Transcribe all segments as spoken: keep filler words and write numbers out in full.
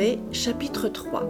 Doré, chapitre trois.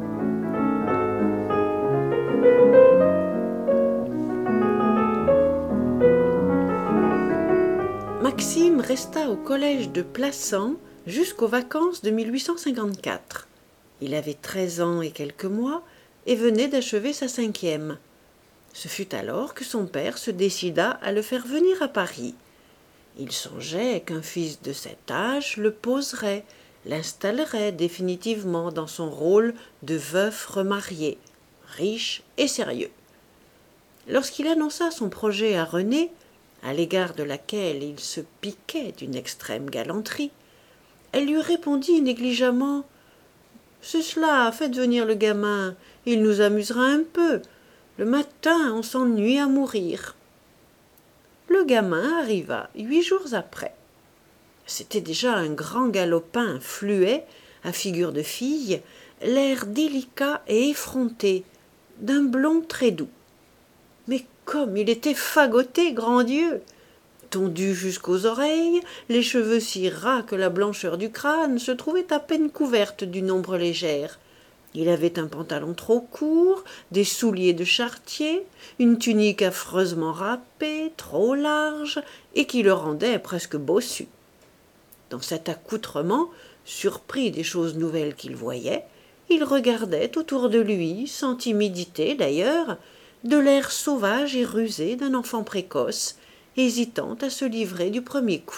Maxime resta au collège de Plassans jusqu'aux vacances de mille huit cent cinquante-quatre. Il avait treize ans et quelques mois et venait d'achever sa cinquième. Ce fut alors que son père se décida à le faire venir à Paris. Il songeait qu'un fils de cet âge le poserait, l'installerait définitivement dans son rôle de veuf remarié, riche et sérieux. Lorsqu'il annonça son projet à Renée, à l'égard de laquelle il se piquait d'une extrême galanterie, elle lui répondit négligemment « C'est cela, faites venir le gamin, il nous amusera un peu. Le matin, on s'ennuie à mourir. » Le gamin arriva huit jours après. C'était déjà un grand galopin fluet, à figure de fille, l'air délicat et effronté, d'un blond très doux. Mais comme il était fagoté, grand Dieu! Tondu jusqu'aux oreilles, les cheveux si ras que la blancheur du crâne se trouvait à peine couverte d'une ombre légère. Il avait un pantalon trop court, des souliers de charretier, une tunique affreusement râpée, trop large, et qui le rendait presque bossu. Dans cet accoutrement, surpris des choses nouvelles qu'il voyait, il regardait autour de lui, sans timidité d'ailleurs, de l'air sauvage et rusé d'un enfant précoce, hésitant à se livrer du premier coup.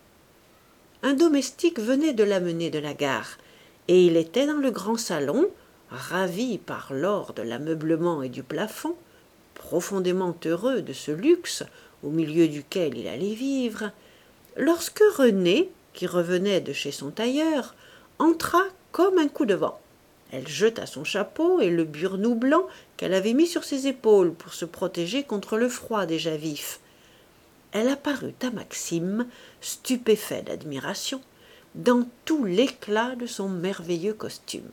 Un domestique venait de l'amener de la gare, et il était dans le grand salon, ravi par l'or de l'ameublement et du plafond, profondément heureux de ce luxe au milieu duquel il allait vivre, lorsque Renée, qui revenait de chez son tailleur, entra comme un coup de vent. Elle jeta son chapeau et le burnous blanc qu'elle avait mis sur ses épaules pour se protéger contre le froid déjà vif. Elle apparut à Maxime, stupéfait d'admiration, dans tout l'éclat de son merveilleux costume.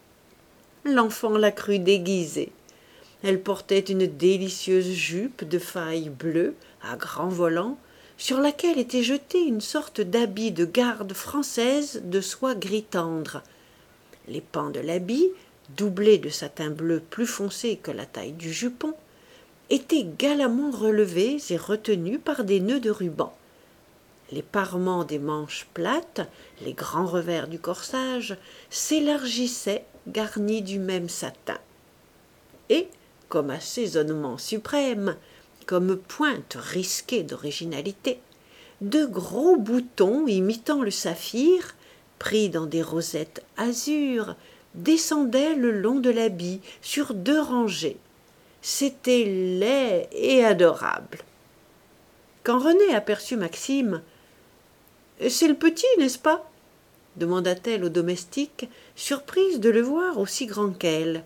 L'enfant la crut déguisée. Elle portait une délicieuse jupe de faille bleue à grands volants, sur laquelle était jeté une sorte d'habit de garde française de soie gris tendre. Les pans de l'habit, doublés de satin bleu plus foncé que la taille du jupon, étaient galamment relevés et retenus par des nœuds de ruban. Les parements des manches plates, les grands revers du corsage, s'élargissaient, garnis du même satin. Et, comme assaisonnement suprême, comme pointe risquée d'originalité, de gros boutons imitant le saphir, pris dans des rosettes azur, descendaient le long de l'habit sur deux rangées. C'était laid et adorable. Quand Renée aperçut Maxime, « C'est le petit, n'est-ce pas ?» demanda-t-elle au domestique, surprise de le voir aussi grand qu'elle.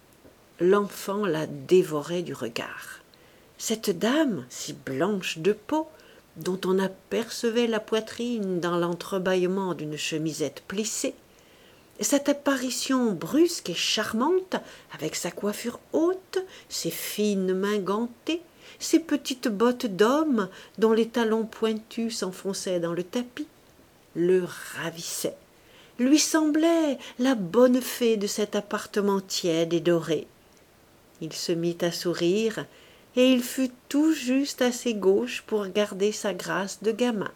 L'enfant la dévorait du regard. Cette dame, si blanche de peau, dont on apercevait la poitrine dans l'entrebâillement d'une chemisette plissée, cette apparition brusque et charmante, avec sa coiffure haute, ses fines mains gantées, ses petites bottes d'homme dont les talons pointus s'enfonçaient dans le tapis, le ravissait, lui semblait la bonne fée de cet appartement tiède et doré. Il se mit à sourire, et il fut tout juste assez gauche pour garder sa grâce de gamin.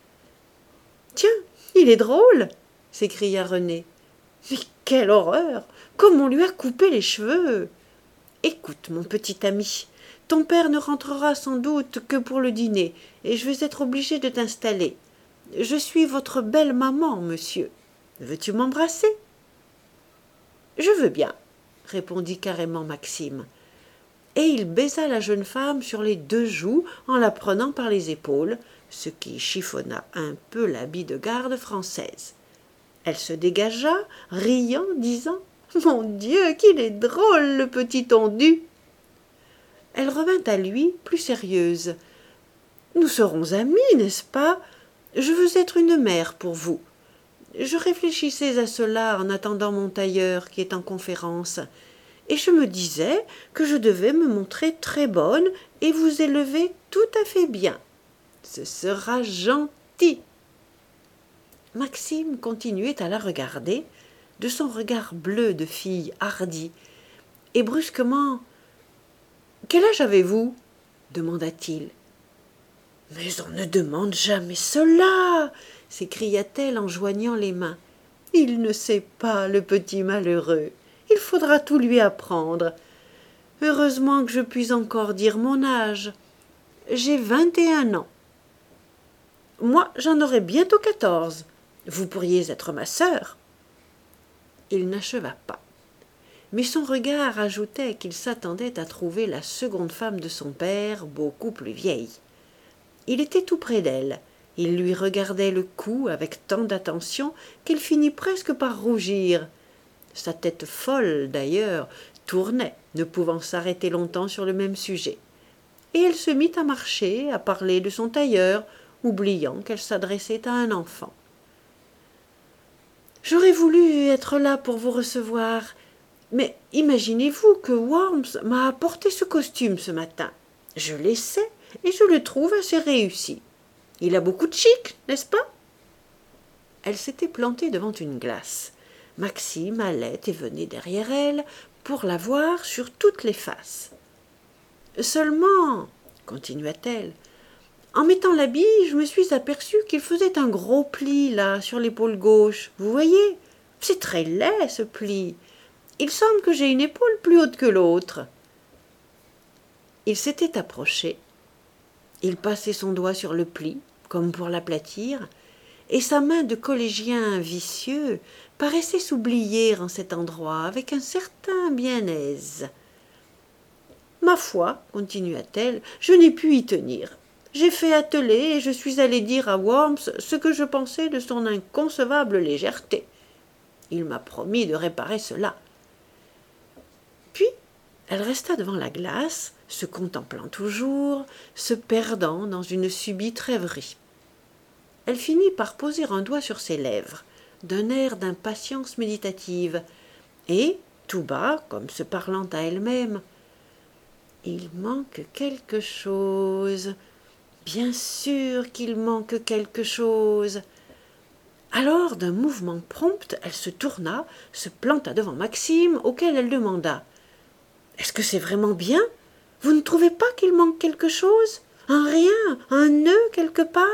« Tiens, il est drôle !» s'écria Renée. « Mais quelle horreur! Comme on lui a coupé les cheveux! Écoute, mon petit ami, ton père ne rentrera sans doute que pour le dîner, et je vais être obligée de t'installer. Je suis votre belle maman, monsieur. Veux-tu m'embrasser ?»« Je veux bien, » répondit carrément Maxime. Et il baisa la jeune femme sur les deux joues en la prenant par les épaules, ce qui chiffonna un peu l'habit de garde française. Elle se dégagea, riant, disant « Mon Dieu, qu'il est drôle, le petit tondu !» Elle revint à lui, plus sérieuse. « Nous serons amis, n'est-ce pas ? Je veux être une mère pour vous. Je réfléchissais à cela en attendant mon tailleur qui est en conférence, et je me disais que je devais me montrer très bonne et vous élever tout à fait bien. Ce sera gentil. » Maxime continuait à la regarder, de son regard bleu de fille hardie, et brusquement « Quel âge avez-vous » demanda-t-il. « Mais on ne demande jamais cela » s'écria-t-elle en joignant les mains. « Il ne sait pas, le petit malheureux. Il faudra tout lui apprendre. Heureusement que je puis encore dire mon âge. J'ai vingt et un ans. Moi, j'en aurai bientôt quatorze. Vous pourriez être ma sœur. » Il n'acheva pas. Mais son regard ajoutait qu'il s'attendait à trouver la seconde femme de son père, beaucoup plus vieille. Il était tout près d'elle. Il lui regardait le cou avec tant d'attention qu'elle finit presque par rougir. Sa tête folle, d'ailleurs, tournait, ne pouvant s'arrêter longtemps sur le même sujet. Et elle se mit à marcher, à parler de son tailleur, oubliant qu'elle s'adressait à un enfant. « J'aurais voulu être là pour vous recevoir, mais imaginez-vous que Worms m'a apporté ce costume ce matin. Je l'essaie et je le trouve assez réussi. Il a beaucoup de chic, n'est-ce pas ?» Elle s'était plantée devant une glace. Maxime allait et venait derrière elle pour la voir sur toutes les faces. « Seulement, » continua-t-elle, « en mettant l'habit, je me suis aperçue qu'il faisait un gros pli, là, sur l'épaule gauche. Vous voyez? C'est très laid, ce pli. Il semble que j'ai une épaule plus haute que l'autre. » Il s'était approché. Il passait son doigt sur le pli, comme pour l'aplatir, et sa main de collégien vicieux paraissait s'oublier en cet endroit avec un certain bien-aise. « Ma foi, continua-t-elle, je n'ai pu y tenir. J'ai fait atteler et je suis allée dire à Worms ce que je pensais de son inconcevable légèreté. Il m'a promis de réparer cela. » Puis, elle resta devant la glace, se contemplant toujours, se perdant dans une subite rêverie. Elle finit par poser un doigt sur ses lèvres, d'un air d'impatience méditative, et, tout bas, comme se parlant à elle-même, « Il manque quelque chose. Bien sûr qu'il manque quelque chose. » Alors, d'un mouvement prompt, elle se tourna, se planta devant Maxime, auquel elle demanda « Est-ce que c'est vraiment bien? Vous ne trouvez pas qu'il manque quelque chose? Un rien, un nœud quelque part ?»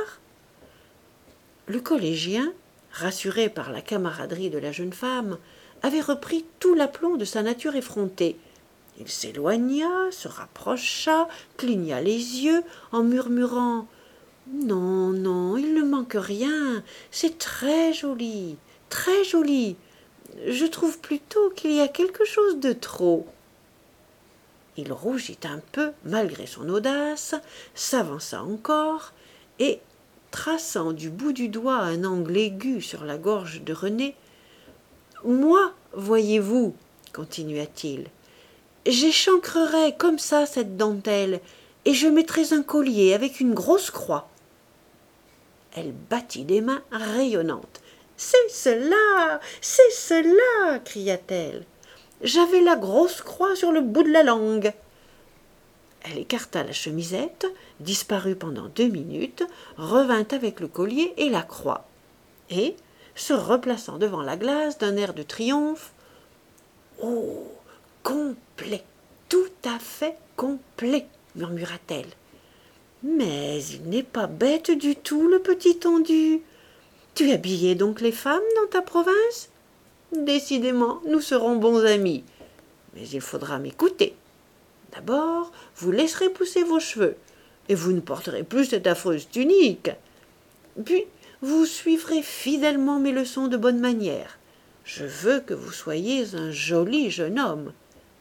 Le collégien, rassuré par la camaraderie de la jeune femme, avait repris tout l'aplomb de sa nature effrontée. Il s'éloigna, se rapprocha, cligna les yeux en murmurant « Non, non, il ne manque rien, c'est très joli, très joli. Je trouve plutôt qu'il y a quelque chose de trop. » Il rougit un peu, malgré son audace, s'avança encore, et, traçant du bout du doigt un angle aigu sur la gorge de René, « Moi, voyez-vous, continua-t-il, j'échancrerais comme ça cette dentelle, et je mettrais un collier avec une grosse croix. » Elle battit des mains rayonnantes. « C'est cela, c'est cela !» cria-t-elle. « J'avais la grosse croix sur le bout de la langue. » Elle écarta la chemisette, disparut pendant deux minutes, revint avec le collier et la croix, et, se replaçant devant la glace d'un air de triomphe, « Oh, complet, tout à fait complet !» murmura-t-elle. « Mais il n'est pas bête du tout, le petit tondu. Tu habillais donc les femmes dans ta province? Décidément, nous serons bons amis. Mais il faudra m'écouter. D'abord, vous laisserez pousser vos cheveux, et vous ne porterez plus cette affreuse tunique. Puis, vous suivrez fidèlement mes leçons de bonne manière. Je veux que vous soyez un joli jeune homme. »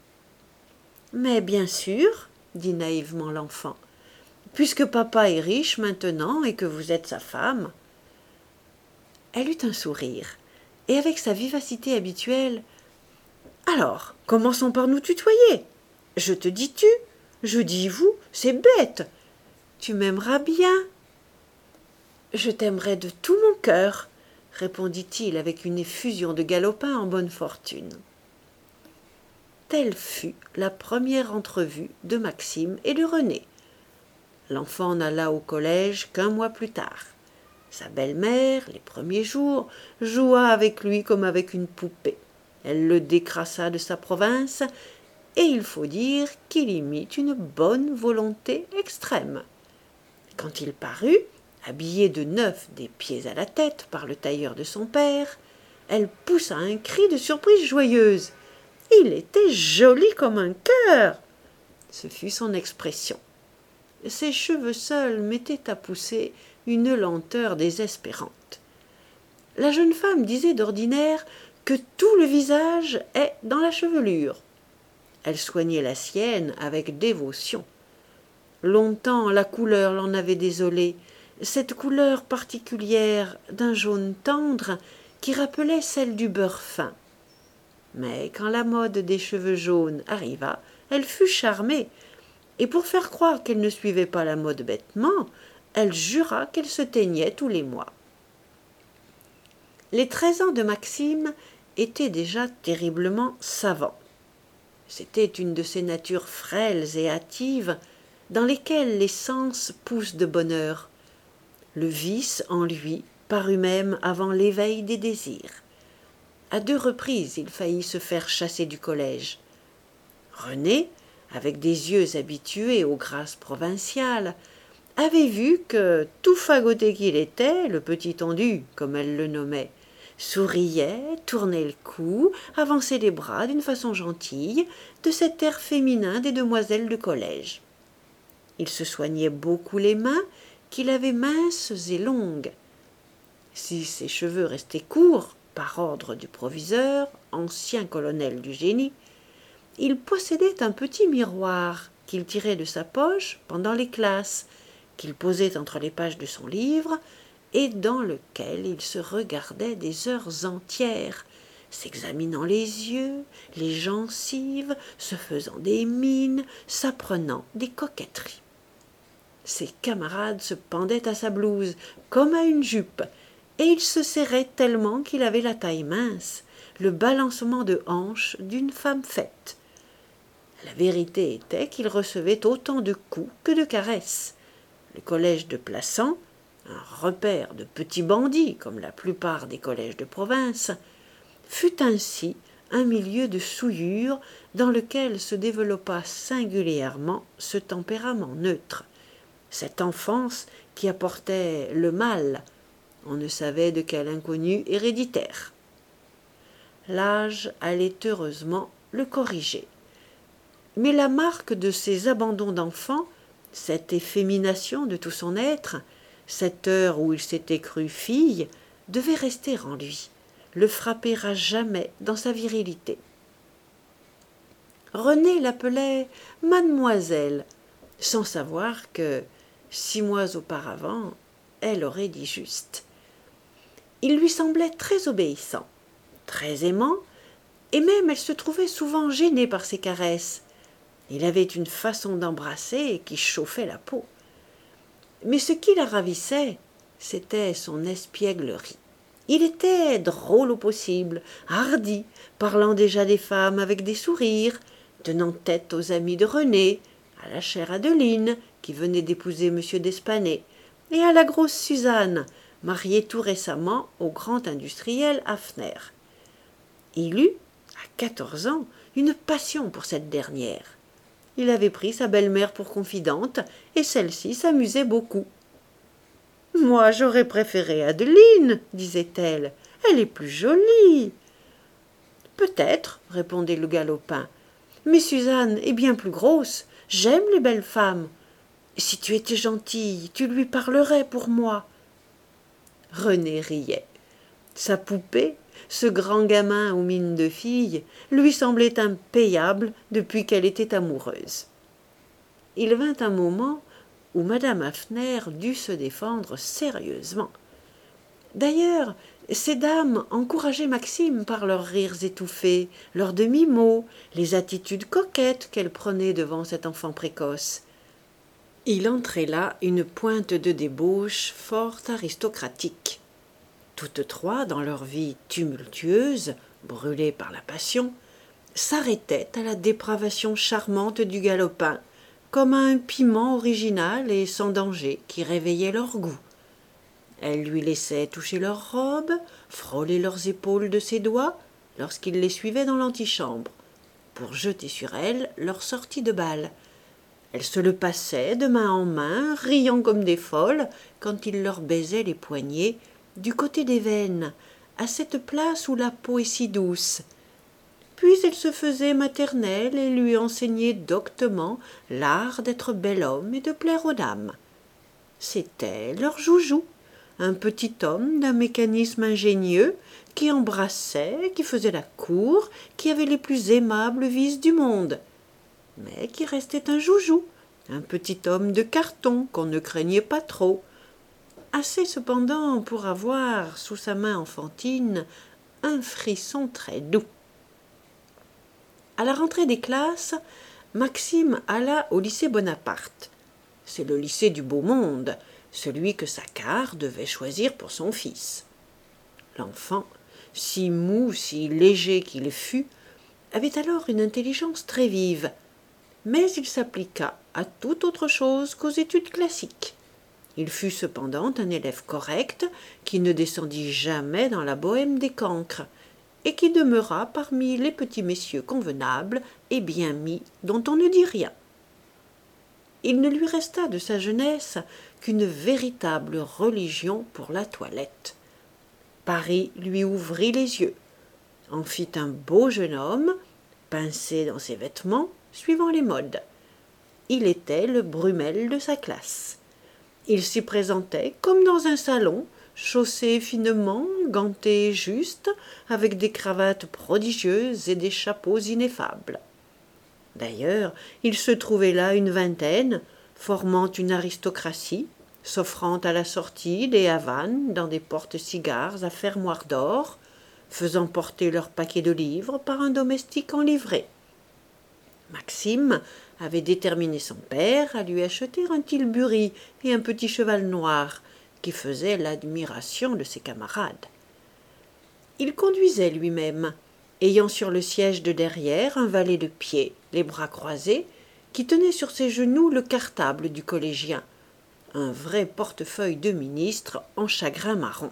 « Mais bien sûr, dit naïvement l'enfant, puisque papa est riche maintenant et que vous êtes sa femme. » Elle eut un sourire, et avec sa vivacité habituelle, « Alors, commençons par nous tutoyer. Je te dis tu, je dis vous, c'est bête. Tu m'aimeras bien. »« Je t'aimerai de tout mon cœur, » répondit-il avec une effusion de galopin en bonne fortune. Telle fut la première entrevue de Maxime et de René. L'enfant n'alla au collège qu'un mois plus tard. Sa belle-mère, les premiers jours, joua avec lui comme avec une poupée. Elle le décrassa de sa province, et il faut dire qu'il y mit une bonne volonté extrême. Quand il parut, habillé de neuf des pieds à la tête par le tailleur de son père, elle poussa un cri de surprise joyeuse. Il était joli comme un cœur. Ce fut son expression. Ses cheveux seuls mettaient à pousser une lenteur désespérante. La jeune femme disait d'ordinaire que tout le visage est dans la chevelure. Elle soignait la sienne avec dévotion. Longtemps la couleur l'en avait désolée, cette couleur particulière d'un jaune tendre qui rappelait celle du beurre fin. Mais quand la mode des cheveux jaunes arriva, elle fut charmée, et pour faire croire qu'elle ne suivait pas la mode bêtement, elle jura qu'elle se teignait tous les mois. Les treize ans de Maxime étaient déjà terriblement savants. C'était une de ces natures frêles et hâtives dans lesquelles les sens poussent de bonne heure. Le vice en lui parut même avant l'éveil des désirs. À deux reprises, il faillit se faire chasser du collège. René, avec des yeux habitués aux grâces provinciales, avait vu que, tout fagoté qu'il était, le petit tondu, comme elle le nommait, souriait, tournait le cou, avançait les bras d'une façon gentille, de cet air féminin des demoiselles de collège. Il se soignait beaucoup les mains, qu'il avait minces et longues. Si ses cheveux restaient courts, par ordre du proviseur, ancien colonel du génie, il possédait un petit miroir qu'il tirait de sa poche pendant les classes, qu'il posait entre les pages de son livre, et dans lequel il se regardait des heures entières, s'examinant les yeux, les gencives, se faisant des mines, s'apprenant des coquetteries. Ses camarades se pendaient à sa blouse, comme à une jupe, et il se serrait tellement qu'il avait la taille mince, le balancement de hanches d'une femme faite. La vérité était qu'il recevait autant de coups que de caresses. Le collège de Plassans, un repère de petits bandits comme la plupart des collèges de province, fut ainsi un milieu de souillure dans lequel se développa singulièrement ce tempérament neutre, cette enfance qui apportait le mal, on ne savait de quel inconnu héréditaire. L'âge allait heureusement le corriger. Mais la marque de ces abandons d'enfant, cette effémination de tout son être, cette heure où il s'était cru fille, devait rester en lui, le frapper à jamais dans sa virilité. René l'appelait mademoiselle, sans savoir que, six mois auparavant, elle aurait dit juste. Il lui semblait très obéissant, très aimant, et même elle se trouvait souvent gênée par ses caresses. Il avait une façon d'embrasser qui chauffait la peau. Mais ce qui la ravissait, c'était son espièglerie. Il était drôle au possible, hardi, parlant déjà des femmes avec des sourires, tenant tête aux amis de René, à la chère Adeline, qui venait d'épouser M. d'Espanay, et à la grosse Suzanne, mariée tout récemment au grand industriel Hafner. Il eut, à quatorze ans, une passion pour cette dernière. Il avait pris sa belle-mère pour confidente, et celle-ci s'amusait beaucoup. « Moi, j'aurais préféré Adeline, disait-elle. Elle est plus jolie. »« Peut-être, répondait le galopin, mais Suzanne est bien plus grosse. J'aime les belles femmes. Si tu étais gentille, tu lui parlerais pour moi. » René riait. Sa poupée, ce grand gamin aux mines de fille, lui semblait impayable depuis qu'elle était amoureuse. Il vint un moment où madame Hafner dut se défendre sérieusement. D'ailleurs, ces dames encourageaient Maxime par leurs rires étouffés, leurs demi-mots, les attitudes coquettes qu'elles prenaient devant cet enfant précoce. Il entrait là une pointe de débauche fort aristocratique. Toutes trois, dans leur vie tumultueuse, brûlée par la passion, s'arrêtaient à la dépravation charmante du galopin, comme à un piment original et sans danger qui réveillait leur goût. Elle lui laissait toucher leurs robes, frôler leurs épaules de ses doigts, lorsqu'il les suivait dans l'antichambre, pour jeter sur elle leur sortie de bal. Elle se le passait de main en main, riant comme des folles, quand il leur baisait les poignets, du côté des veines, à cette place où la peau est si douce. Puis elle se faisait maternelle et lui enseignait doctement l'art d'être bel homme et de plaire aux dames. C'était leur joujou, un petit homme d'un mécanisme ingénieux, qui embrassait, qui faisait la cour, qui avait les plus aimables vices du monde, mais qui restait un joujou, un petit homme de carton qu'on ne craignait pas trop, assez cependant pour avoir sous sa main enfantine un frisson très doux. À la rentrée des classes, Maxime alla au lycée Bonaparte. C'est le lycée du beau monde, celui que Saccard devait choisir pour son fils. L'enfant, si mou, si léger qu'il fût, avait alors une intelligence très vive, mais il s'appliqua à toute autre chose qu'aux études classiques. Il fut cependant un élève correct, qui ne descendit jamais dans la bohème des cancres, et qui demeura parmi les petits messieurs convenables et bien mis dont on ne dit rien. Il ne lui resta de sa jeunesse qu'une véritable religion pour la toilette. Paris lui ouvrit les yeux, en fit un beau jeune homme, pincé dans ses vêtements, suivant les modes. Il était le Brummel de sa classe. Il s'y présentait comme dans un salon, chaussé finement, ganté juste, avec des cravates prodigieuses et des chapeaux ineffables. D'ailleurs, il se trouvait là une vingtaine, formant une aristocratie, s'offrant à la sortie des havanes dans des porte-cigares à fermoirs d'or, faisant porter leurs paquets de livres par un domestique en livrée. Maxime avait déterminé son père à lui acheter un tilbury et un petit cheval noir, qui faisait l'admiration de ses camarades. Il conduisait lui-même, ayant sur le siège de derrière un valet de pied, les bras croisés, qui tenait sur ses genoux le cartable du collégien, un vrai portefeuille de ministre en chagrin marron.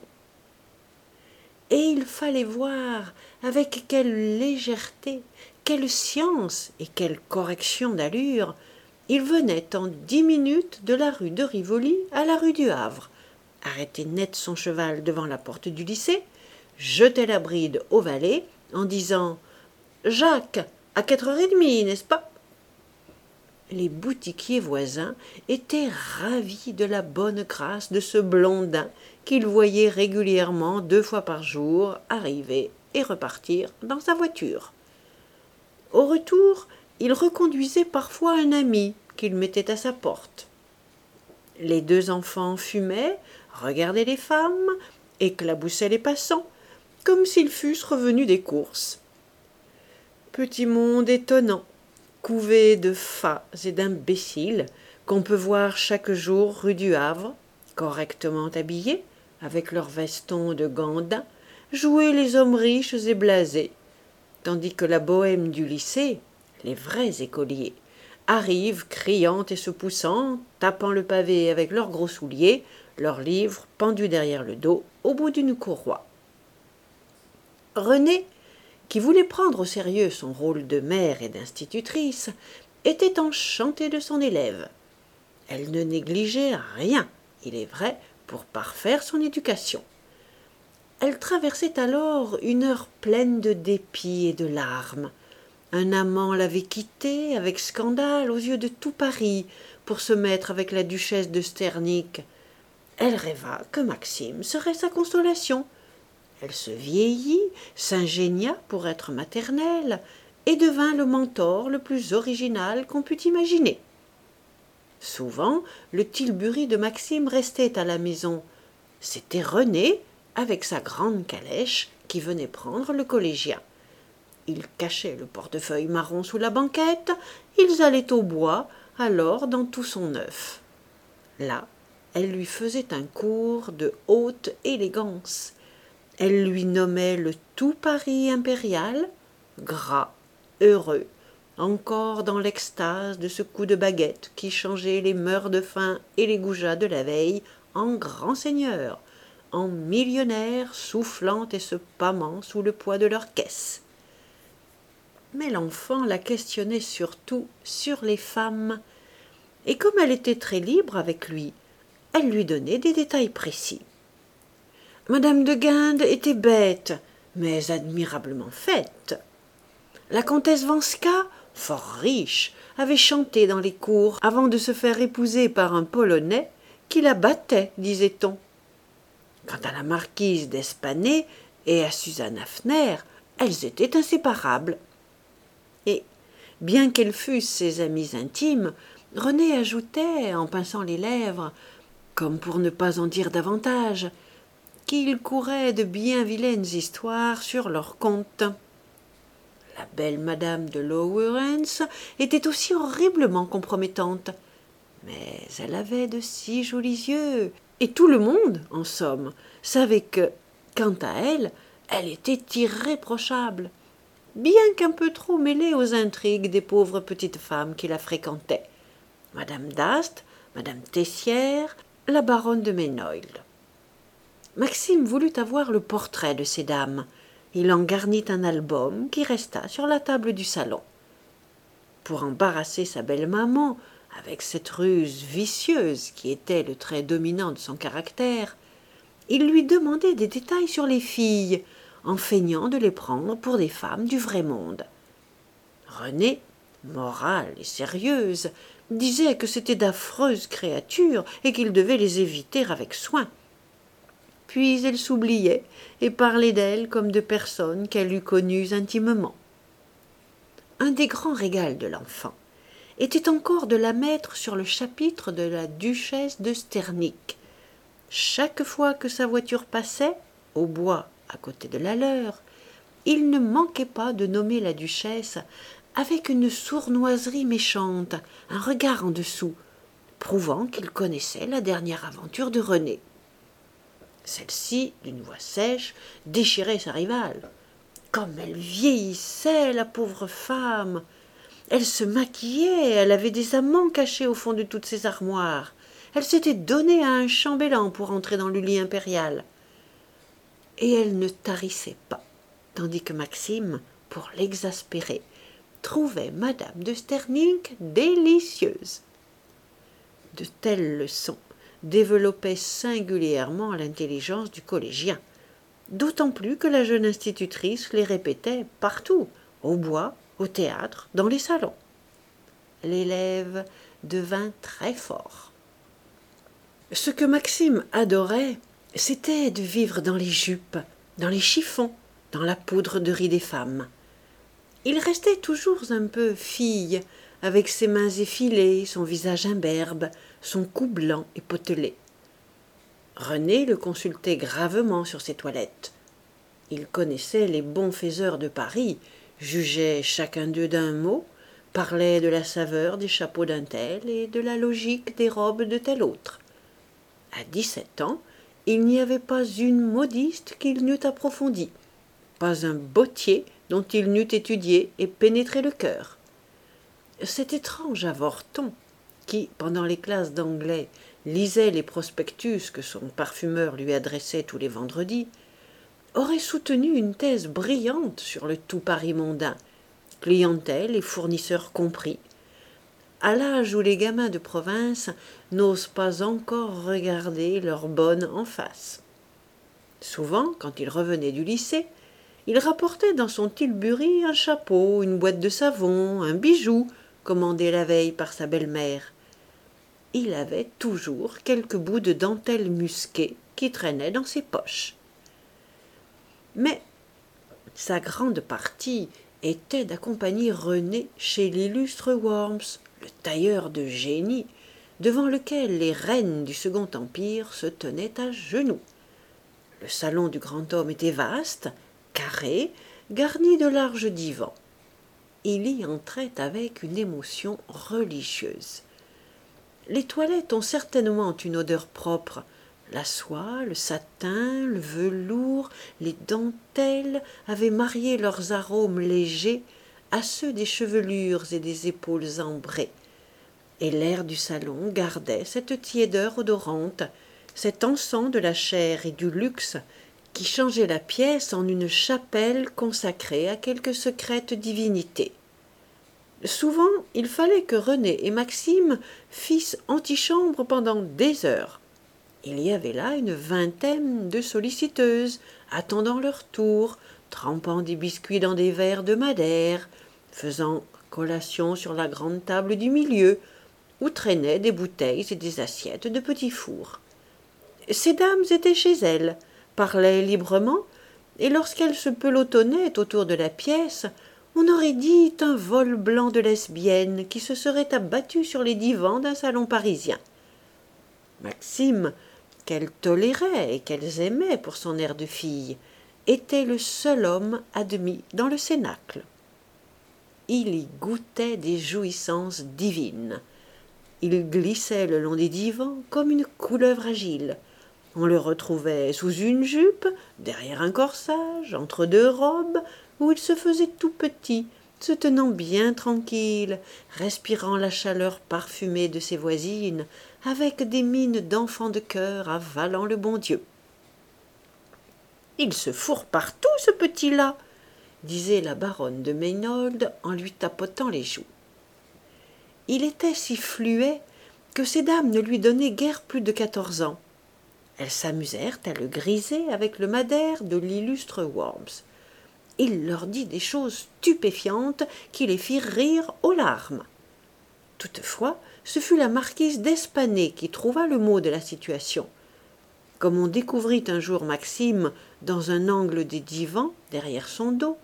Et il fallait voir avec quelle légèreté, quelle science et quelle correction d'allure il venait en dix minutes de la rue de Rivoli à la rue du Havre, arrêtait net son cheval devant la porte du lycée, jetait la bride au valet en disant « Jacques, à quatre heures et demie, n'est-ce pas ?» Les boutiquiers voisins étaient ravis de la bonne grâce de ce blondin qu'ils voyaient régulièrement deux fois par jour arriver et repartir dans sa voiture. Au retour, il reconduisait parfois un ami qu'il mettait à sa porte. Les deux enfants fumaient, regardaient les femmes, éclaboussaient les passants, comme s'ils fussent revenus des courses. Petit monde étonnant, couvé de fats et d'imbéciles, qu'on peut voir chaque jour rue du Havre, correctement habillés, avec leurs vestons de gandin, jouer les hommes riches et blasés, tandis que la bohème du lycée, les vrais écoliers, arrivent criant et se poussant, tapant le pavé avec leurs gros souliers, leurs livres pendus derrière le dos, au bout d'une courroie. Renée, qui voulait prendre au sérieux son rôle de mère et d'institutrice, était enchantée de son élève. Elle ne négligeait rien, il est vrai, pour parfaire son éducation. Elle traversait alors une heure pleine de dépit et de larmes. Un amant l'avait quittée avec scandale aux yeux de tout Paris pour se mettre avec la duchesse de Sternick. Elle rêva que Maxime serait sa consolation. Elle se vieillit, s'ingénia pour être maternelle et devint le mentor le plus original qu'on pût imaginer. Souvent, le tilbury de Maxime restait à la maison. C'était Renée, avec sa grande calèche, qui venait prendre le collégien. Il cachait le portefeuille marron sous la banquette, ils allaient au bois, alors dans tout son œuf. Là, elle lui faisait un cours de haute élégance. Elle lui nommait le tout Paris impérial, gras, heureux, encore dans l'extase de ce coup de baguette qui changeait les mœurs de faim et les goujats de la veille en grand seigneur, en millionnaires, soufflant et se pâmant sous le poids de leurs caisses. Mais l'enfant la questionnait surtout sur les femmes, et comme elle était très libre avec lui, elle lui donnait des détails précis. Madame de Guinde était bête, mais admirablement faite. La comtesse Vanska, fort riche, avait chanté dans les cours avant de se faire épouser par un Polonais qui la battait, disait-on. Quant à la marquise d'Espanay et à Suzanne Hafner, elles étaient inséparables. Et, bien qu'elles fussent ses amies intimes, René ajoutait, en pinçant les lèvres, comme pour ne pas en dire davantage, qu'il courait de bien vilaines histoires sur leur compte. La belle madame de Lowerance était aussi horriblement compromettante, mais elle avait de si jolis yeux, et tout le monde, en somme, savait que, quant à elle, elle était irréprochable, bien qu'un peu trop mêlée aux intrigues des pauvres petites femmes qui la fréquentaient, madame d'Ast, madame Tessière, la baronne de Ménoil. Maxime voulut avoir le portrait de ces dames. Il en garnit un album qui resta sur la table du salon. Pour embarrasser sa belle maman, avec cette ruse vicieuse qui était le trait dominant de son caractère, il lui demandait des détails sur les filles, en feignant de les prendre pour des femmes du vrai monde. Renée, morale et sérieuse, disait que c'étaient d'affreuses créatures et qu'il devait les éviter avec soin. Puis elle s'oubliait et parlait d'elles comme de personnes qu'elle eût connues intimement. Un des grands régals de l'enfant était encore de la mettre sur le chapitre de la duchesse de Sternick. Chaque fois que sa voiture passait, au bois à côté de la leur, il ne manquait pas de nommer la duchesse avec une sournoiserie méchante, un regard en dessous, prouvant qu'il connaissait la dernière aventure de René. Celle-ci, d'une voix sèche, déchirait sa rivale. Comme elle vieillissait, la pauvre femme! Elle se maquillait, elle avait des amants cachés au fond de toutes ses armoires. Elle s'était donnée à un chambellan pour entrer dans le lit impérial. Et elle ne tarissait pas, tandis que Maxime, pour l'exaspérer, trouvait madame de Sternick délicieuse. De telles leçons développaient singulièrement l'intelligence du collégien, d'autant plus que la jeune institutrice les répétait partout, au bois, au théâtre, dans les salons. L'élève devint très fort. Ce que Maxime adorait, c'était de vivre dans les jupes, dans les chiffons, dans la poudre de riz des femmes. Il restait toujours un peu fille, avec ses mains effilées, son visage imberbe, son cou blanc et potelé. René le consultait gravement sur ses toilettes. Il connaissait les bons faiseurs de Paris, jugeait chacun d'eux d'un mot, parlait de la saveur des chapeaux d'un tel et de la logique des robes de tel autre. À dix-sept ans, il n'y avait pas une modiste qu'il n'eût approfondie, pas un bottier dont il n'eût étudié et pénétré le cœur. Cet étrange avorton, qui, pendant les classes d'anglais, lisait les prospectus que son parfumeur lui adressait tous les vendredis, aurait soutenu une thèse brillante sur le tout Paris mondain, clientèle et fournisseurs compris, à l'âge où les gamins de province n'osent pas encore regarder leur bonne en face. Souvent, quand il revenait du lycée, il rapportait dans son tilbury un chapeau, une boîte de savon, un bijou, commandé la veille par sa belle-mère. Il avait toujours quelques bouts de dentelle musquée qui traînaient dans ses poches. Mais sa grande partie était d'accompagner René chez l'illustre Worms, le tailleur de génie, devant lequel les reines du Second Empire se tenaient à genoux. Le salon du grand homme était vaste, carré, garni de larges divans. Il y entrait avec une émotion religieuse. Les toilettes ont certainement une odeur propre. La soie, le satin, le velours, les dentelles avaient marié leurs arômes légers à ceux des chevelures et des épaules ambrées, et l'air du salon gardait cette tiédeur odorante cet encens de la chair et du luxe qui changeait la pièce en une chapelle consacrée à quelque secrète divinité. Souvent, il fallait que René et Maxime fissent antichambre pendant des heures. Il y avait là une vingtaine de solliciteuses, attendant leur tour, trempant des biscuits dans des verres de madère, faisant collation sur la grande table du milieu, où traînaient des bouteilles et des assiettes de petits fours. Ces dames étaient chez elles, parlaient librement, et lorsqu'elles se pelotonnaient autour de la pièce, on aurait dit un vol blanc de lesbiennes qui se seraient abattues sur les divans d'un salon parisien. Maxime, qu'elles toléraient et qu'elles aimaient pour son air de fille, était le seul homme admis dans le cénacle. Il y goûtait des jouissances divines. Il glissait le long des divans comme une couleuvre agile. On le retrouvait sous une jupe, derrière un corsage, entre deux robes, où il se faisait tout petit, se tenant bien tranquille, respirant la chaleur parfumée de ses voisines, avec des mines d'enfant de cœur avalant le bon Dieu. « Il se fourre partout, ce petit-là !» disait la baronne de Mainold en lui tapotant les joues. Il était si fluet que ces dames ne lui donnaient guère plus de quatorze ans. Elles s'amusèrent à le griser avec le madère de l'illustre Worms. Il leur dit des choses stupéfiantes qui les firent rire aux larmes. Toutefois, ce fut la marquise d'Espanay qui trouva le mot de la situation. Comme on découvrit un jour Maxime dans un angle des divans, derrière son dos.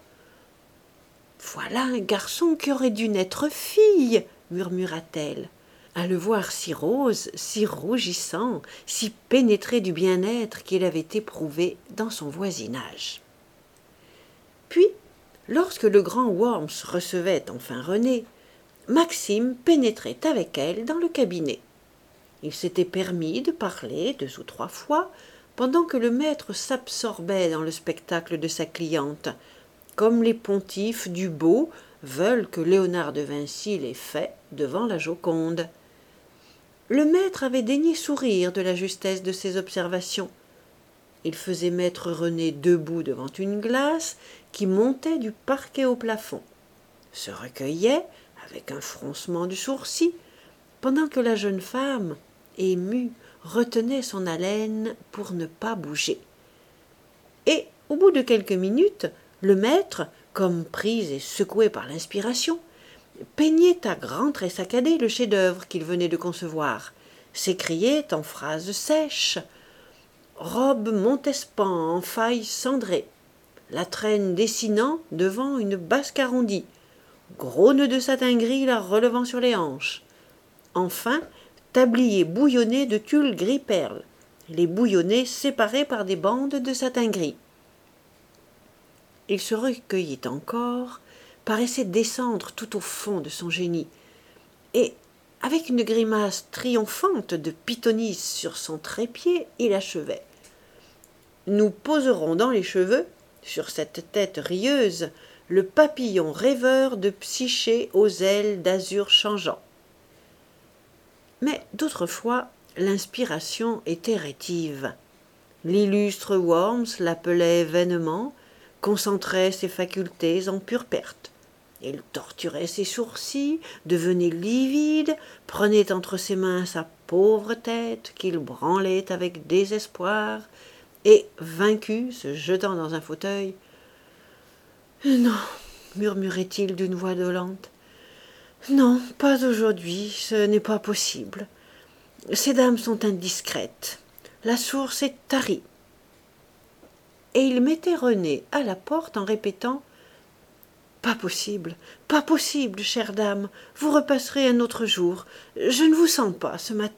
« Voilà un garçon qui aurait dû naître fille !» murmura-t-elle. À le voir si rose, si rougissant, si pénétré du bien-être qu'il avait éprouvé dans son voisinage. Puis, lorsque le grand Worms recevait enfin René, Maxime pénétrait avec elle dans le cabinet. Il s'était permis de parler deux ou trois fois, pendant que le maître s'absorbait dans le spectacle de sa cliente, comme les pontifes du beau veulent que Léonard de Vinci les fait devant la Joconde. Le maître avait daigné sourire de la justesse de ses observations. Il faisait mettre René debout devant une glace qui montait du parquet au plafond, se recueillait avec un froncement du sourcil, pendant que la jeune femme, émue, retenait son haleine pour ne pas bouger. Et, au bout de quelques minutes, le maître, comme pris et secoué par l'inspiration, peignait à grands traits saccadés le chef-d'œuvre qu'il venait de concevoir, s'écriait en phrases sèches « Robe Montespan en faille cendrée, la traîne dessinant devant une basque arrondie, gros nœud de satin gris la relevant sur les hanches. Enfin, tablier bouillonné de tulle gris-perle, les bouillonnés séparés par des bandes de satin gris. » Il se recueillit encore, paraissait descendre tout au fond de son génie, et, avec une grimace triomphante de pythonisse sur son trépied, il achevait. « Nous poserons dans les cheveux, sur cette tête rieuse, le papillon rêveur de Psyché aux ailes d'azur changeant. » Mais d'autres fois, l'inspiration était rétive. L'illustre Worms l'appelait vainement, concentrait ses facultés en pure perte. Il torturait ses sourcils, devenait livide, prenait entre ses mains sa pauvre tête qu'il branlait avec désespoir, et, vaincu, se jetant dans un fauteuil, « Non, murmurait-il d'une voix dolente, non, pas aujourd'hui, ce n'est pas possible. Ces dames sont indiscrètes, la source est tarie. » Et il mettait René à la porte en répétant « Pas possible, pas possible, chère dame, vous repasserez un autre jour, je ne vous sens pas ce matin. »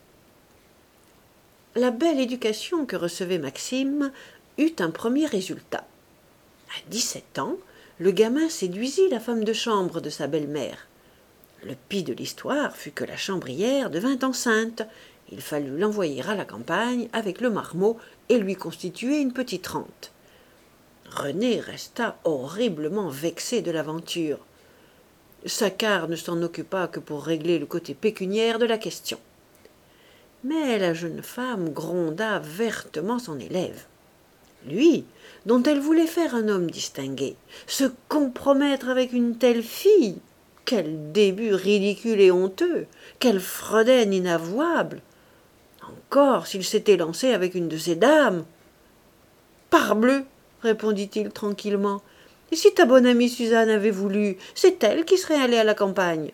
La belle éducation que recevait Maxime eut un premier résultat. À dix-sept ans, le gamin séduisit la femme de chambre de sa belle-mère. Le pis de l'histoire fut que la chambrière devint enceinte. Il fallut l'envoyer à la campagne avec le marmot et lui constituer une petite rente. René resta horriblement vexé de l'aventure. Saccard ne s'en occupa que pour régler le côté pécuniaire de la question. Mais la jeune femme gronda vertement son élève. Lui, dont elle voulait faire un homme distingué, se compromettre avec une telle fille, quel début ridicule et honteux, quelle fredaine inavouable. Encore s'il s'était lancé avec une de ces dames. Parbleu, répondit-il tranquillement, et si ta bonne amie Suzanne avait voulu, c'est elle qui serait allée à la campagne.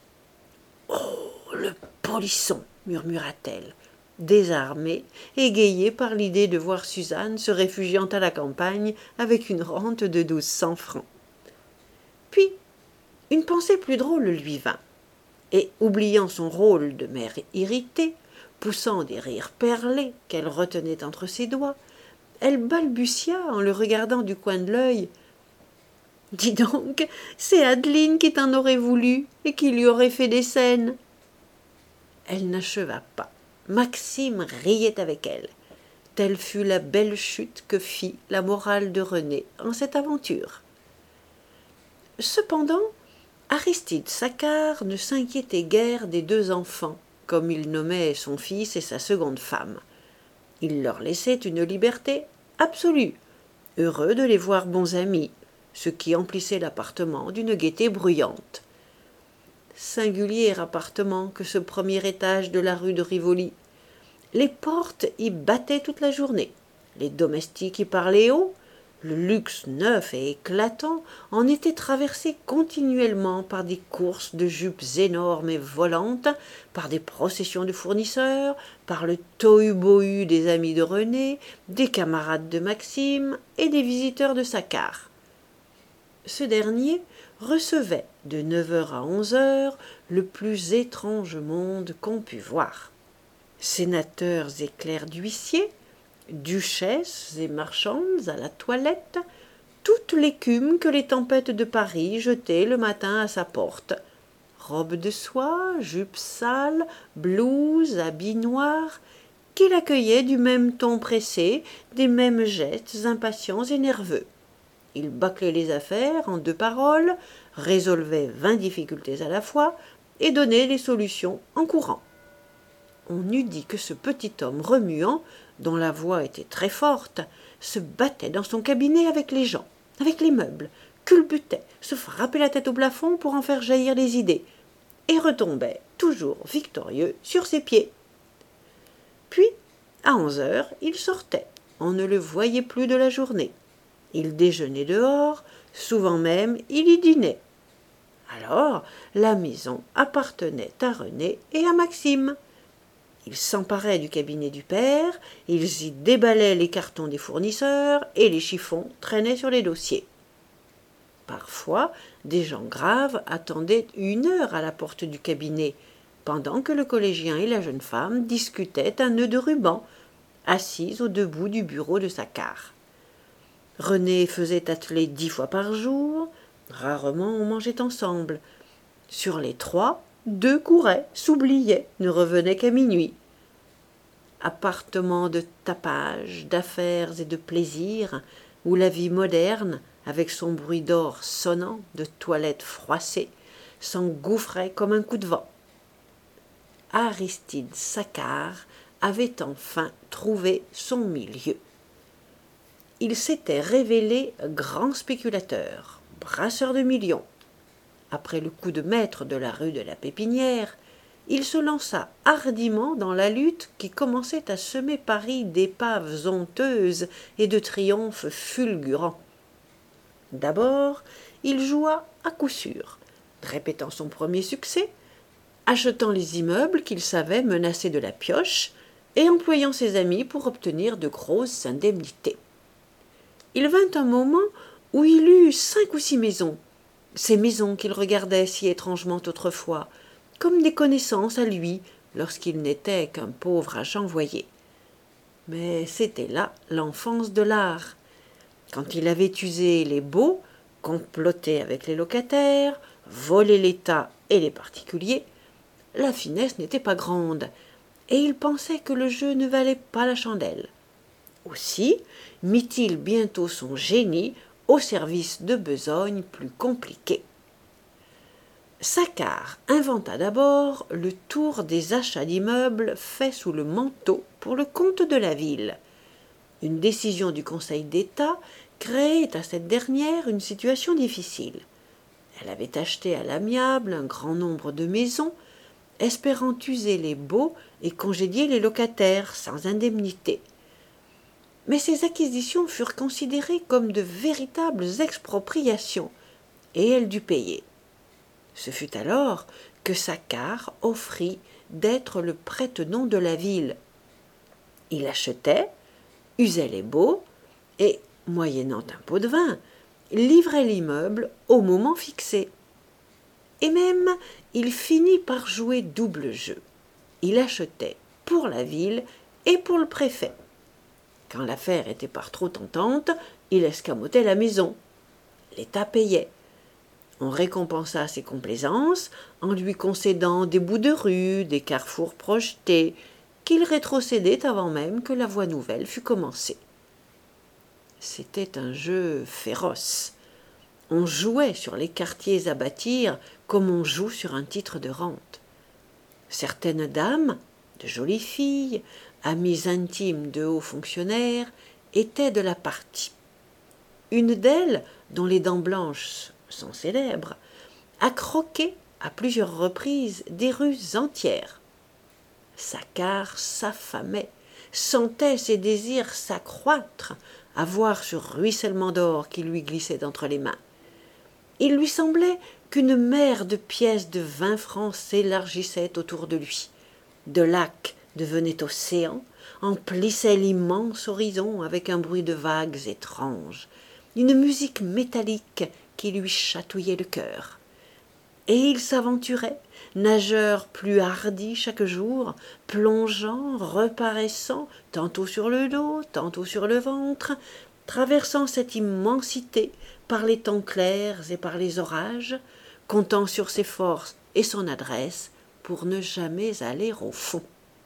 Oh, le polisson, murmura-t-elle, désarmée, égayée par l'idée de voir Suzanne se réfugiant à la campagne avec une rente de douze cents francs. Puis, une pensée plus drôle lui vint, et, oubliant son rôle de mère irritée, poussant des rires perlés qu'elle retenait entre ses doigts, elle balbutia en le regardant du coin de l'œil. « Dis donc, c'est Adeline qui t'en aurait voulu et qui lui aurait fait des scènes. » Elle n'acheva pas. Maxime riait avec elle. Telle fut la belle chute que fit la morale de René en cette aventure. Cependant, Aristide Saccard ne s'inquiétait guère des deux enfants, comme il nommait son fils et sa seconde femme. Il leur laissait une liberté absolue, heureux de les voir bons amis, ce qui emplissait l'appartement d'une gaieté bruyante. Singulier appartement que ce premier étage de la rue de Rivoli. Les portes y battaient toute la journée, les domestiques y parlaient haut, le luxe neuf et éclatant en était traversé continuellement par des courses de jupes énormes et volantes, par des processions de fournisseurs, par le tohu-bohu des amis de René, des camarades de Maxime et des visiteurs de Saccard. Ce dernier recevait de neuf heures à onze heures le plus étrange monde qu'on pût voir. Sénateurs et clercs d'huissier, duchesses et marchandes à la toilette, toute l'écume que les tempêtes de Paris jetaient le matin à sa porte. Robes de soie, jupes sales, blouses, habits noirs, qu'il accueillait du même ton pressé, des mêmes gestes impatients et nerveux. Il bâclait les affaires en deux paroles, résolvait vingt difficultés à la fois et donnait les solutions en courant. On eût dit que ce petit homme remuant, dont la voix était très forte, se battait dans son cabinet avec les gens, avec les meubles, culbutait, se frappait la tête au plafond pour en faire jaillir les idées, et retombait, toujours victorieux, sur ses pieds. Puis, à onze heures, il sortait. On ne le voyait plus de la journée. Il déjeunait dehors, souvent même il y dînait. Alors, la maison appartenait à René et à Maxime. Ils s'emparaient du cabinet du père, ils y déballaient les cartons des fournisseurs et les chiffons traînaient sur les dossiers. Parfois, des gens graves attendaient une heure à la porte du cabinet, pendant que le collégien et la jeune femme discutaient un nœud de ruban, assis au debout du bureau de Saccard. René faisait atteler dix fois par jour, rarement on mangeait ensemble. Sur les trois, deux couraient, s'oubliaient, ne revenaient qu'à minuit. Appartement de tapage, d'affaires et de plaisirs, où la vie moderne, avec son bruit d'or sonnant, de toilettes froissées, s'engouffrait comme un coup de vent. Aristide Saccard avait enfin trouvé son milieu. Il s'était révélé grand spéculateur, brasseur de millions. Après le coup de maître de la rue de la Pépinière, il se lança hardiment dans la lutte qui commençait à semer Paris d'épaves honteuses et de triomphes fulgurants. D'abord, il joua à coup sûr, répétant son premier succès, achetant les immeubles qu'il savait menacés de la pioche et employant ses amis pour obtenir de grosses indemnités. Il vint un moment où il eut cinq ou six maisons, ces maisons qu'il regardait si étrangement autrefois, comme des connaissances à lui lorsqu'il n'était qu'un pauvre agent-voyer. Mais c'était là l'enfance de l'art. Quand il avait usé les baux, comploté avec les locataires, volé l'État et les particuliers, la finesse n'était pas grande, et il pensait que le jeu ne valait pas la chandelle. Aussi mit-il bientôt son génie au service de besognes plus compliquées. Saccard inventa d'abord le tour des achats d'immeubles faits sous le manteau pour le compte de la ville. Une décision du Conseil d'État créait à cette dernière une situation difficile. Elle avait acheté à l'amiable un grand nombre de maisons, espérant user les baux et congédier les locataires sans indemnité. Mais ces acquisitions furent considérées comme de véritables expropriations, et elle dut payer. Ce fut alors que Saccard offrit d'être le prête-nom de la ville. Il achetait, usait les baux et, moyennant un pot de vin, livrait l'immeuble au moment fixé. Et même, il finit par jouer double jeu. Il achetait pour la ville et pour le préfet. Quand l'affaire était par trop tentante, il escamotait la maison. L'État payait. On récompensa ses complaisances en lui concédant des bouts de rue, des carrefours projetés, qu'il rétrocédait avant même que la voie nouvelle fût commencée. C'était un jeu féroce. On jouait sur les quartiers à bâtir comme on joue sur un titre de rente. Certaines dames, de jolies filles, amies intimes de hauts fonctionnaires, étaient de la partie. Une d'elles, dont les dents blanches sont célèbres, a croqué à plusieurs reprises des rues entières. Saccard s'affamait, sentait ses désirs s'accroître à voir ce ruissellement d'or qui lui glissait entre les mains. Il lui semblait qu'une mer de pièces de vingt francs s'élargissait autour de lui. De lacs devenaient océan, emplissait l'immense horizon avec un bruit de vagues étranges, une musique métallique qui lui chatouillait le cœur. Et il s'aventurait, nageur plus hardi chaque jour, plongeant, reparaissant, tantôt sur le dos, tantôt sur le ventre, traversant cette immensité par les temps clairs et par les orages, comptant sur ses forces et son adresse pour ne jamais aller au fond.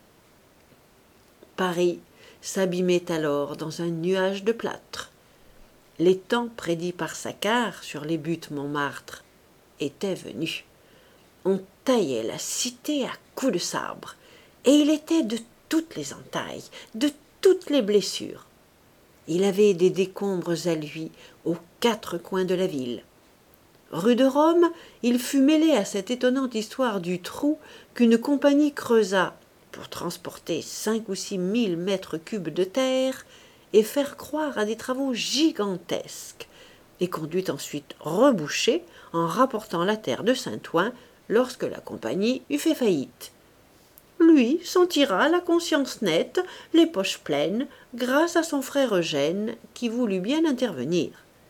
Paris s'abîmait alors dans un nuage de plâtre. Les temps prédits par Saccard sur les buttes Montmartre étaient venus. On taillait la cité à coups de sabre, et il était de toutes les entailles, de toutes les blessures. Il avait des décombres à lui aux quatre coins de la ville. Rue de Rome, il fut mêlé à cette étonnante histoire du trou qu'une compagnie creusa pour transporter cinq ou six mille mètres cubes de terre et faire croire à des travaux gigantesques, et conduit ensuite reboucher en rapportant la terre de Saint-Ouen lorsque la compagnie eut fait faillite. Lui s'en tira la conscience nette, les poches pleines, grâce à son frère Eugène, qui voulut bien intervenir.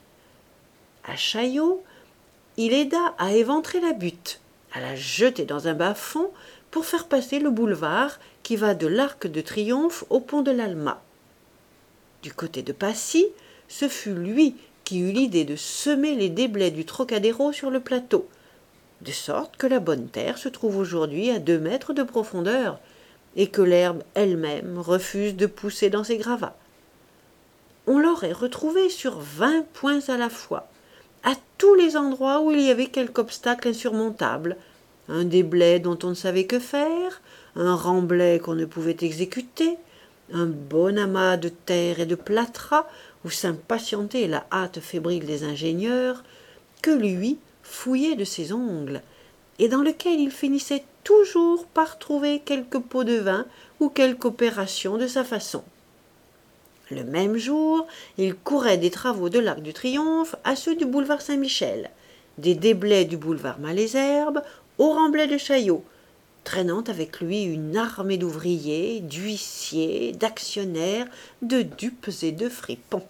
À Chaillot, il aida à éventrer la butte, à la jeter dans un bas-fond pour faire passer le boulevard qui va de l'Arc de Triomphe au pont de l'Alma. Du côté de Passy, ce fut lui qui eut l'idée de semer les déblais du Trocadéro sur le plateau, de sorte que la bonne terre se trouve aujourd'hui à deux mètres de profondeur et que l'herbe elle-même refuse de pousser dans ses gravats. On l'aurait retrouvé sur vingt points à la fois, à tous les endroits où il y avait quelque obstacle insurmontable, un déblai dont on ne savait que faire, un remblai qu'on ne pouvait exécuter, un bon amas de terre et de plâtras où s'impatientait la hâte fébrile des ingénieurs, que lui fouillait de ses ongles, et dans lequel il finissait toujours par trouver quelque pot de vin ou quelque opération de sa façon. Le même jour, il courait des travaux de l'Arc du Triomphe à ceux du boulevard Saint-Michel, des déblais du boulevard Malesherbes au remblai de Chaillot, traînant avec lui une armée d'ouvriers, d'huissiers, d'actionnaires, de dupes et de fripons.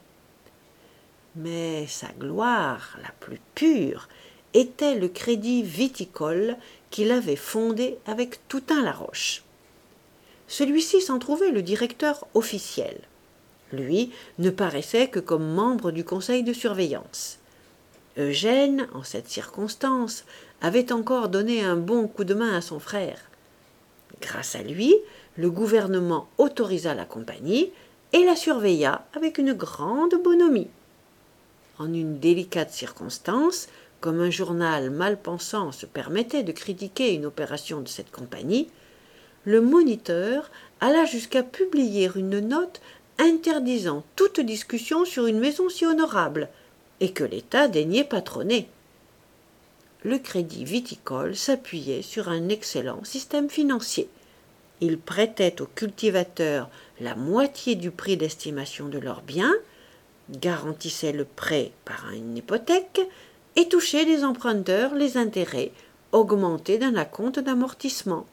Mais sa gloire la plus pure était le crédit viticole qu'il avait fondé avec Toutain-Laroche. Celui-ci s'en trouvait le directeur officiel. Lui ne paraissait que comme membre du conseil de surveillance. Eugène, en cette circonstance, avait encore donné un bon coup de main à son frère. Grâce à lui, le gouvernement autorisa la compagnie et la surveilla avec une grande bonhomie. En une délicate circonstance, comme un journal mal pensant se permettait de critiquer une opération de cette compagnie, le Moniteur alla jusqu'à publier une note interdisant toute discussion sur une maison si honorable, et que l'État daignait patronner. Le Crédit Viticole s'appuyait sur un excellent système financier. Il prêtait aux cultivateurs la moitié du prix d'estimation de leurs biens, garantissait le prêt par une hypothèque et touchait des emprunteurs les intérêts augmentés d'un acompte d'amortissement.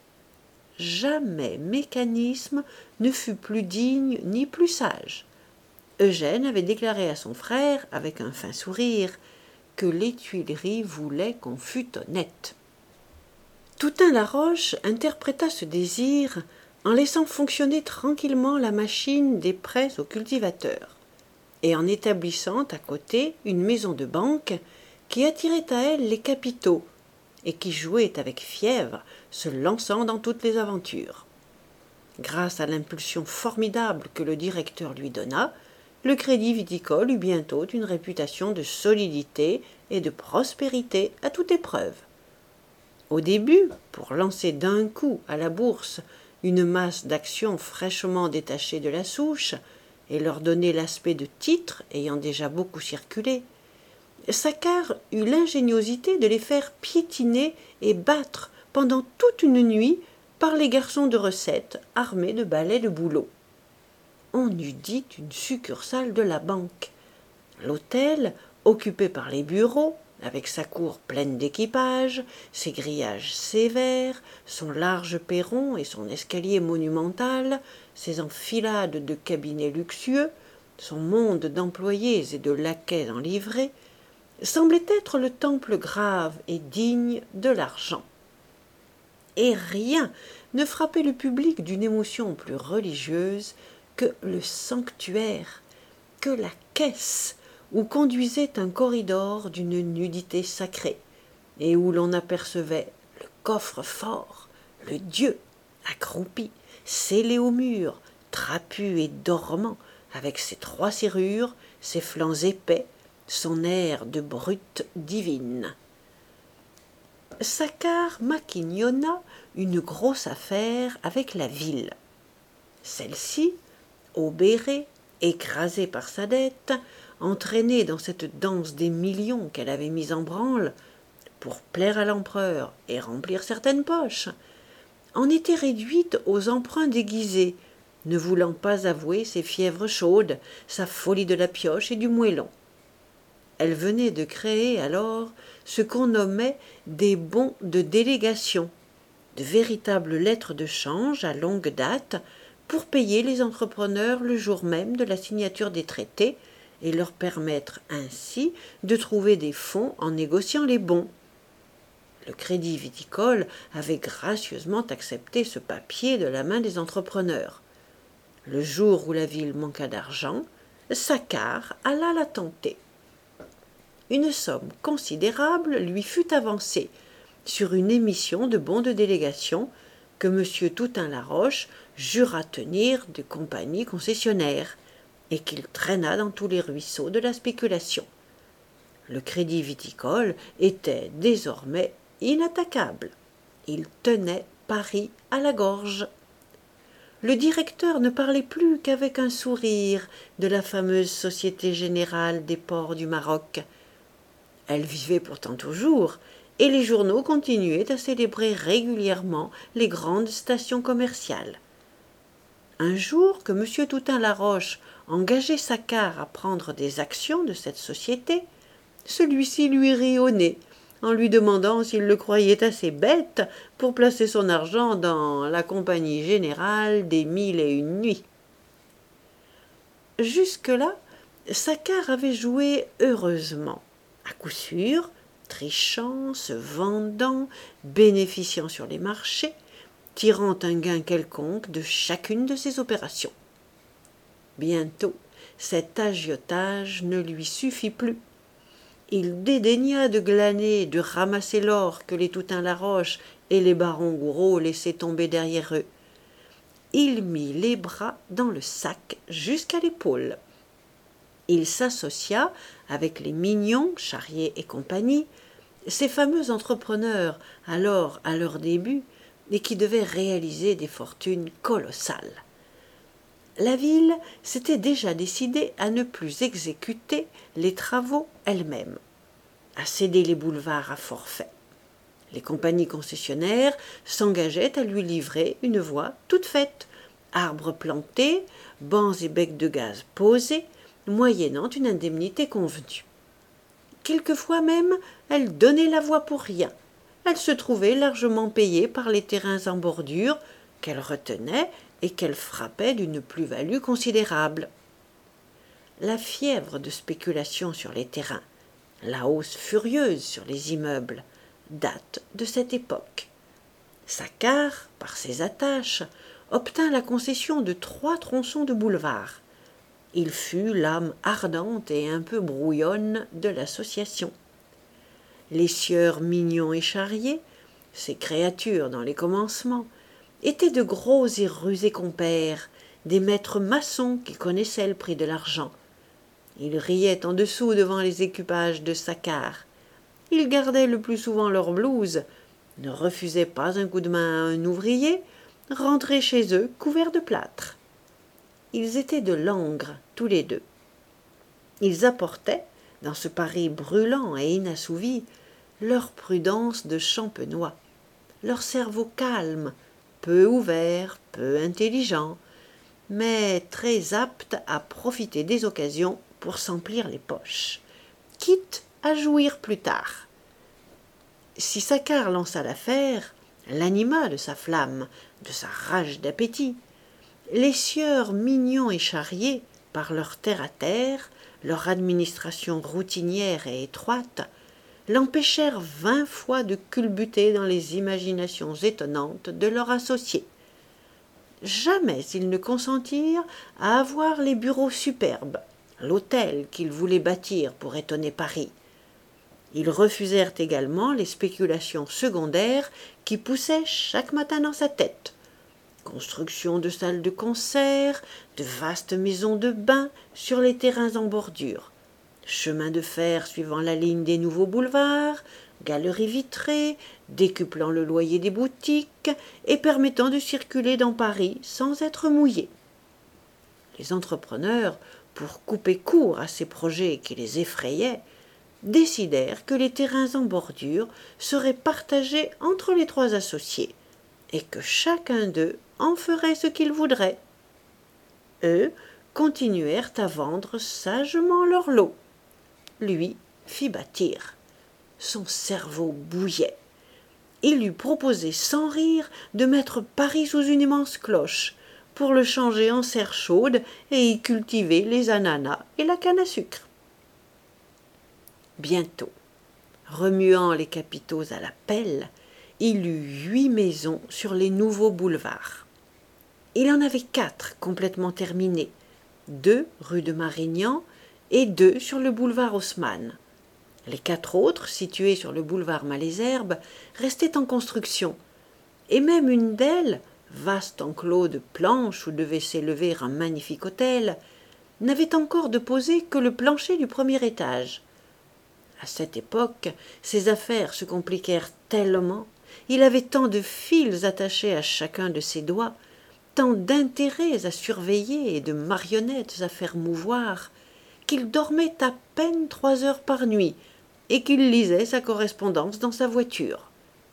Jamais mécanisme ne fut plus digne ni plus sage. Eugène avait déclaré à son frère, avec un fin sourire, que les Tuileries voulaient qu'on fût honnête. Toutain-Laroche interpréta ce désir en laissant fonctionner tranquillement la machine des prêts aux cultivateurs et en établissant à côté une maison de banque qui attirait à elle les capitaux et qui jouait avec fièvre, se lançant dans toutes les aventures. Grâce à l'impulsion formidable que le directeur lui donna, le Crédit Viticole eut bientôt une réputation de solidité et de prospérité à toute épreuve. Au début, pour lancer d'un coup à la bourse une masse d'actions fraîchement détachées de la souche et leur donner l'aspect de titres ayant déjà beaucoup circulé, Saccard eut l'ingéniosité de les faire piétiner et battre pendant toute une nuit par les garçons de recette armés de balais de bouleau. On eût dit une succursale de la banque. L'hôtel, occupé par les bureaux, avec sa cour pleine d'équipages, ses grillages sévères, son large perron et son escalier monumental, ses enfilades de cabinets luxueux, son monde d'employés et de laquais en livrée, semblait être le temple grave et digne de l'argent. Et rien ne frappait le public d'une émotion plus religieuse que le sanctuaire, que la caisse, où conduisait un corridor d'une nudité sacrée, et où l'on apercevait le coffre-fort, le dieu, accroupi, scellé au mur, trapu et dormant, avec ses trois serrures, ses flancs épais, son air de brute divine. Saccard maquignonna une grosse affaire avec la ville. Celle-ci, obérée, écrasée par sa dette, entraînée dans cette danse des millions qu'elle avait mis en branle, pour plaire à l'empereur et remplir certaines poches, en était réduite aux emprunts déguisés, ne voulant pas avouer ses fièvres chaudes, sa folie de la pioche et du moellon. Elle venait de créer alors ce qu'on nommait des bons de délégation, de véritables lettres de change à longue date pour payer les entrepreneurs le jour même de la signature des traités et leur permettre ainsi de trouver des fonds en négociant les bons. Le Crédit Viticole avait gracieusement accepté ce papier de la main des entrepreneurs. Le jour où la ville manqua d'argent, Saccard alla la tenter. Une somme considérable lui fut avancée sur une émission de bons de délégation que M. Toutain-Laroche jura tenir de compagnie concessionnaire et qu'il traîna dans tous les ruisseaux de la spéculation. Le Crédit Viticole était désormais inattaquable. Il tenait Paris à la gorge. Le directeur ne parlait plus qu'avec un sourire de la fameuse Société Générale des Ports du Maroc. Elle vivait pourtant toujours, et les journaux continuaient à célébrer régulièrement les grandes stations commerciales. Un jour que M. Toutain-Laroche engageait Saccard à prendre des actions de cette société, celui-ci lui rit au nez, en lui demandant s'il le croyait assez bête pour placer son argent dans la Compagnie Générale des Mille et Une Nuits. Jusque-là, Saccard avait joué heureusement. À coup sûr, trichant, se vendant, bénéficiant sur les marchés, tirant un gain quelconque de chacune de ses opérations. Bientôt, cet agiotage ne lui suffit plus. Il dédaigna de glaner, de ramasser l'or que les Toutain-Laroche et les barons Gouraud laissaient tomber derrière eux. Il mit les bras dans le sac jusqu'à l'épaule. Il s'associa avec les Mignon, Charrier et compagnie, ces fameux entrepreneurs alors à leur début et qui devaient réaliser des fortunes colossales. La ville s'était déjà décidée à ne plus exécuter les travaux elle-même, à céder les boulevards à forfait. Les compagnies concessionnaires s'engageaient à lui livrer une voie toute faite, arbres plantés, bancs et becs de gaz posés, moyennant une indemnité convenue. Quelquefois même, elle donnait la voie pour rien. Elle se trouvait largement payée par les terrains en bordure qu'elle retenait et qu'elle frappait d'une plus-value considérable. La fièvre de spéculation sur les terrains, la hausse furieuse sur les immeubles, date de cette époque. Saccard, par ses attaches, obtint la concession de trois tronçons de boulevard. Il fut l'âme ardente et un peu brouillonne de l'association. Les sieurs Mignon et Charrier, ces créatures dans les commencements, étaient de gros et rusés compères, des maîtres maçons qui connaissaient le prix de l'argent. Ils riaient en dessous devant les équipages de Saccard. Ils gardaient le plus souvent leur blouse, ne refusaient pas un coup de main à un ouvrier, rentraient chez eux couverts de plâtre. Ils étaient de Langres, tous les deux. Ils apportaient, dans ce Paris brûlant et inassouvi, leur prudence de champenois, leur cerveau calme, peu ouvert, peu intelligent, mais très apte à profiter des occasions pour s'emplir les poches, quitte à jouir plus tard. Si Saccard lança l'affaire, l'anima de sa flamme, de sa rage d'appétit, les sieurs Mignon et Charrier, par leur terre-à-terre, leur administration routinière et étroite, l'empêchèrent vingt fois de culbuter dans les imaginations étonnantes de leur associé. Jamais ils ne consentirent à avoir les bureaux superbes, l'hôtel qu'ils voulaient bâtir pour étonner Paris. Ils refusèrent également les spéculations secondaires qui poussaient chaque matin dans sa tête. Construction de salles de concert, de vastes maisons de bain sur les terrains en bordure, chemin de fer suivant la ligne des nouveaux boulevards, galeries vitrées, décuplant le loyer des boutiques et permettant de circuler dans Paris sans être mouillés. Les entrepreneurs, pour couper court à ces projets qui les effrayaient, décidèrent que les terrains en bordure seraient partagés entre les trois associés et que chacun d'eux en ferait ce qu'il voudrait. Eux continuèrent à vendre sagement leur lot. Lui fit bâtir. Son cerveau bouillait. Il lui proposait sans rire de mettre Paris sous une immense cloche pour le changer en serre chaude et y cultiver les ananas et la canne à sucre. Bientôt, remuant les capitaux à la pelle, il eut huit maisons sur les nouveaux boulevards. Il en avait quatre complètement terminées, deux rue de Marignan et deux sur le boulevard Haussmann. Les quatre autres, situées sur le boulevard Malesherbes, restaient en construction, et même une d'elles, vaste enclos de planches où devait s'élever un magnifique hôtel, n'avait encore de posé que le plancher du premier étage. À cette époque, ses affaires se compliquèrent tellement, il avait tant de fils attachés à chacun de ses doigts, tant d'intérêts à surveiller et de marionnettes à faire mouvoir, qu'il dormait à peine trois heures par nuit et qu'il lisait sa correspondance dans sa voiture.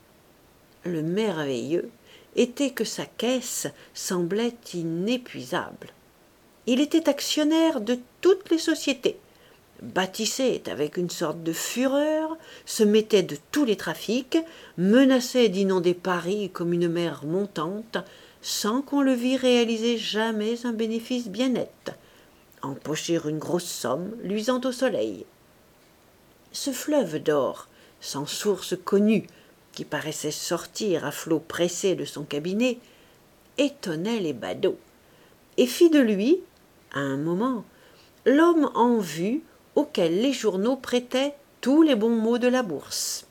Le merveilleux était que sa caisse semblait inépuisable. Il était actionnaire de toutes les sociétés, bâtissait avec une sorte de fureur, se mettait de tous les trafics, menaçait d'inonder Paris comme une mer montante, sans qu'on le vît réaliser jamais un bénéfice bien net, empocher une grosse somme luisant au soleil. Ce fleuve d'or, sans source connue, qui paraissait sortir à flots pressés de son cabinet, étonnait les badauds, et fit de lui, à un moment, l'homme en vue auquel les journaux prêtaient tous les bons mots de la bourse.